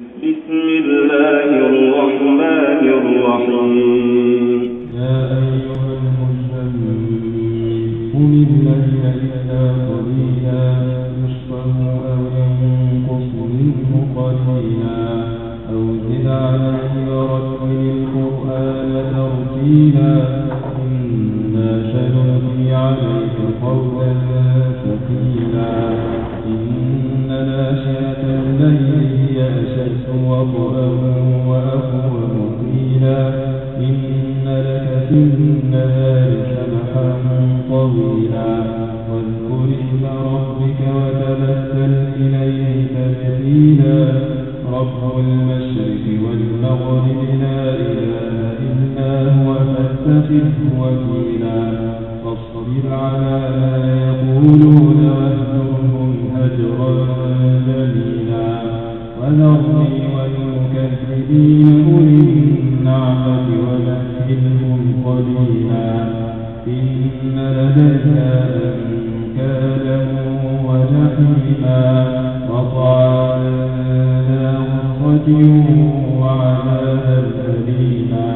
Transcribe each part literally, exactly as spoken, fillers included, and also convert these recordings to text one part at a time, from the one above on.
بسم الله الرحمن الرحيم. يا أيها المزمل قم الليل إلا قليلا نصفه أو انقص منه قليلا أو زد عليه ورتل القرآن ترتيلا إنا سنلقي عليك قولا ثقيلا إن ناشئة الليل هي أشد وطئا وأقوم قيلا إن لك في النهار سبحا طويلا واذكر اسم ربك وتبتل إليه تبتيلا رب المشرق والمغرب لا إله إلا هو فاتخذه وكيلا فاصبر على ما يقولون واهجرهم هجرا جميلا وذرني والمكذبين أولي النعمة ومهلهم قليلا إن لدينا أنكالا وجحيما وطعاما ذا غصة وعذابا أليما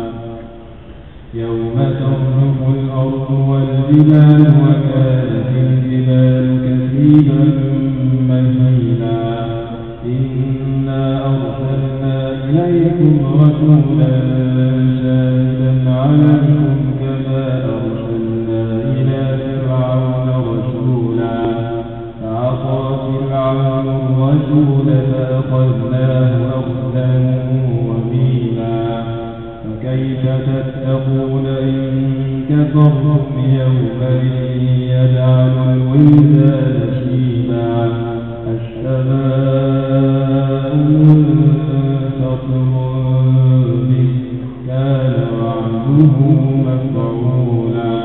يوم ترجف الأرض والجبال وكانت الجبال كثيبا مهيلا إنا أرسلنا إليكم رسولا شاهدا عليكم كما أرسلنا إلى فرعون رسولا فعصى فرعون الرسول فأخذناه أخذا وبيلا فكيف تتقون إن كفرتم يوما يجعل الولدان شيبا السماء منفطر به كان وعده مفعولا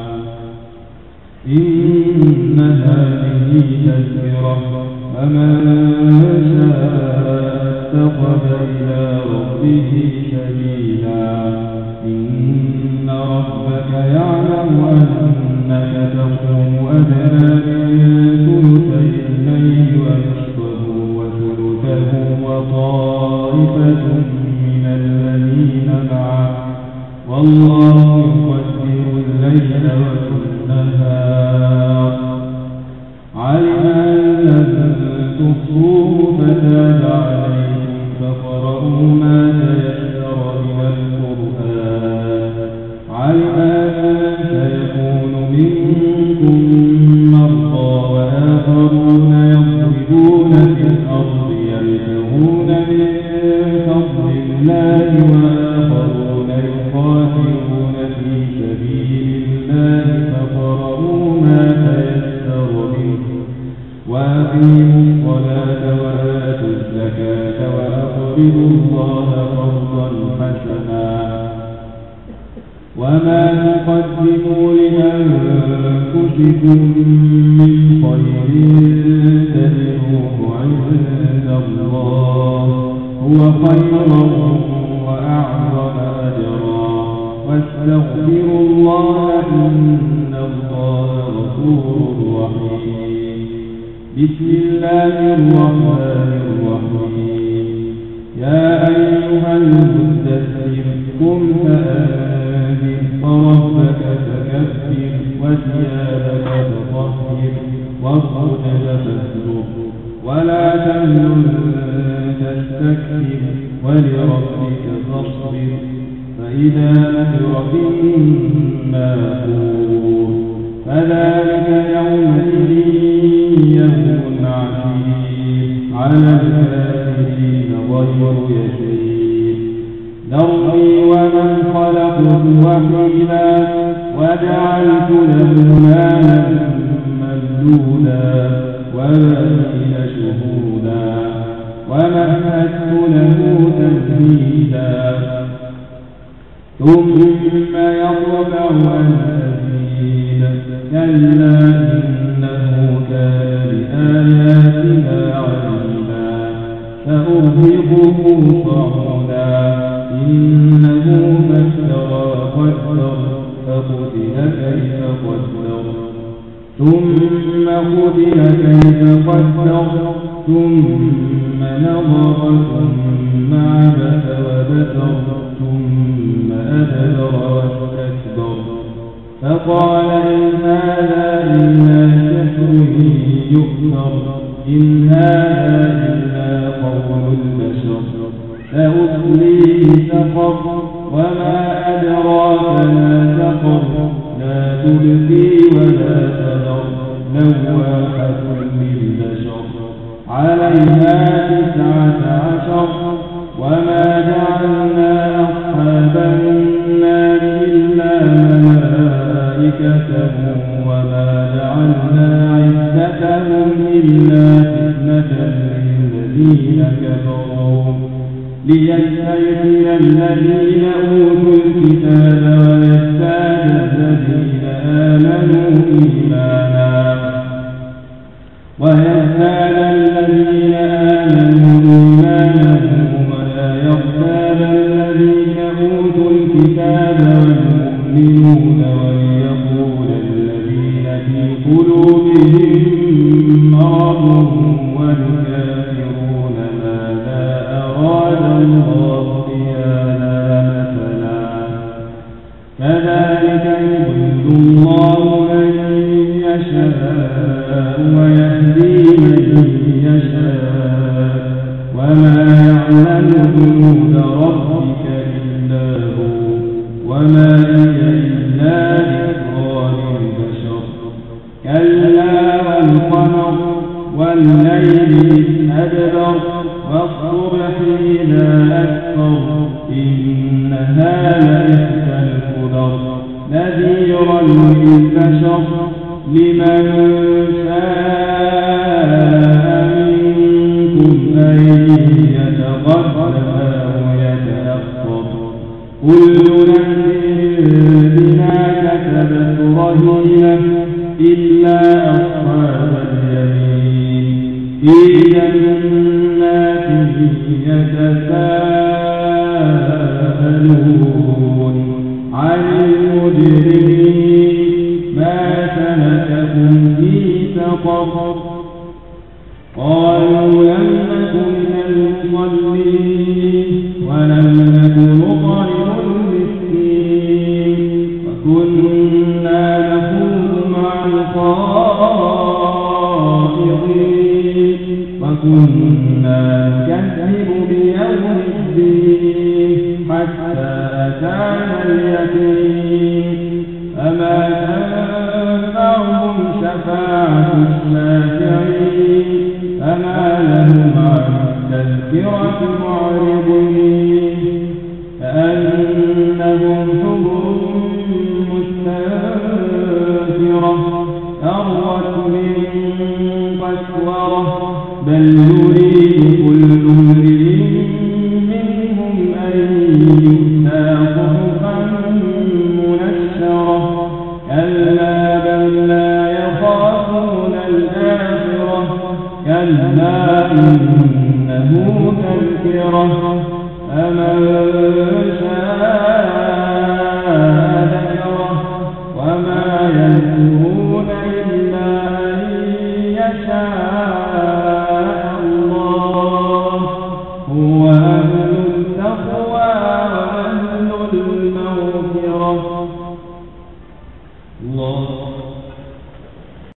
إن هذه تذكرة فمن شاء اتخذ إلى ربه سبيلا إن ربك يعلم أنك تقوم أدنى من ثلثي الليل ونصفه وثلثه وطائفة من الذين معه والله يقدر الليل والنهار علم أن لن تحصوه فتاب عليكم فقرؤوا ما تيسر من القرآن علم أن سيكون منكم مرضى وآخرون يضربون في الأرض يبتغون من فضل الله وآخرون يقاتلون في سبيل الله فقرؤوا ما تيسر منه وأقيموا الصلاة وآتوا الزكاة وأقرضوا الله قرضا حسنا وما تقدموا لأنفسكم من خير تجدوه عند الله هو خيرا وأعظم أجرا واستغفروا الله إن الله غفور رحيم بسم الله الرحمن الرحيم يا أيها المدثر قم فأنذر وربك فكبر وثيابك فطهر والرجل فاهجر ولا تمنن تستكبر ولربك فاصبر فإذا نذر في الناقور فذلك يومئذ يوم عسير على الكافرين غير يسير ذرني ومن خلقت وحيدا وجعلت له مالا ممدودا وبنين شهودا ومهدت له تمهيدا ثم يطمع أن أزيد كلا إنه كان بآياتنا عنيدا سأرهقه صعودا إنه فكر وقدر فقتل كيف قدر ثم قتل كيف قدر ثم نظر ثم عبس وبسر ثم أدبر واستكبر فقال إن هذا إلا سحر يؤثر إن هذا إلا قول البشر سأصليه سقر وما أدراك ما سقر لا تبقي ولا تذر لواحة للبشر عليها تسعة عشر وما جعلنا أصحاب النار إلا ملائكة وما جعلنا عدتهم إلا فتنة للذين كفروا ليستيقن الذين أوتوا الكتاب ويزداد الذين آمنوا إيمانا ويزداد الذين آمنوا إيمانا ولا يرتاب الذين أوتوا الكتاب والمؤمنون وليقول الذين في قلوبهم مرض والكافرون ماذا أراد الله بهذا مثلا كذلك يضل الله من يشاء ويهدي من يشاء وما يعلم جنود ربك إلا هو وما هي إلا ذكرى للبشر كلا والقمر والليل إذ أدبر والصبح إذا أسفر إنها لإحدى الكبر نذيرا للبشر لمن شاء منكم أن يتقدم أو يتأخر كل نفس بما كسبت رهينة إلا أصحاب اليمين في جنات يتساءلون عن المجرمين ما سلككم في سقر قالوا لم نكن من المصلين ولم نكن نطعم المسكين وكنا نخوض مع الخائضين وكنا نكذب بيوم الدين حتى أتانا اليقين فما تنفعهم شفاعة الشافعين فما لهم عن التذكرة معرضين كأنهم حمر مستنفرة فرت من قسورة بل يريد كل امرئ منهم أن يؤتى صحفا منشرة كلا بل لا يخافون الآخرة كلا إنه تذكرة فمن شاء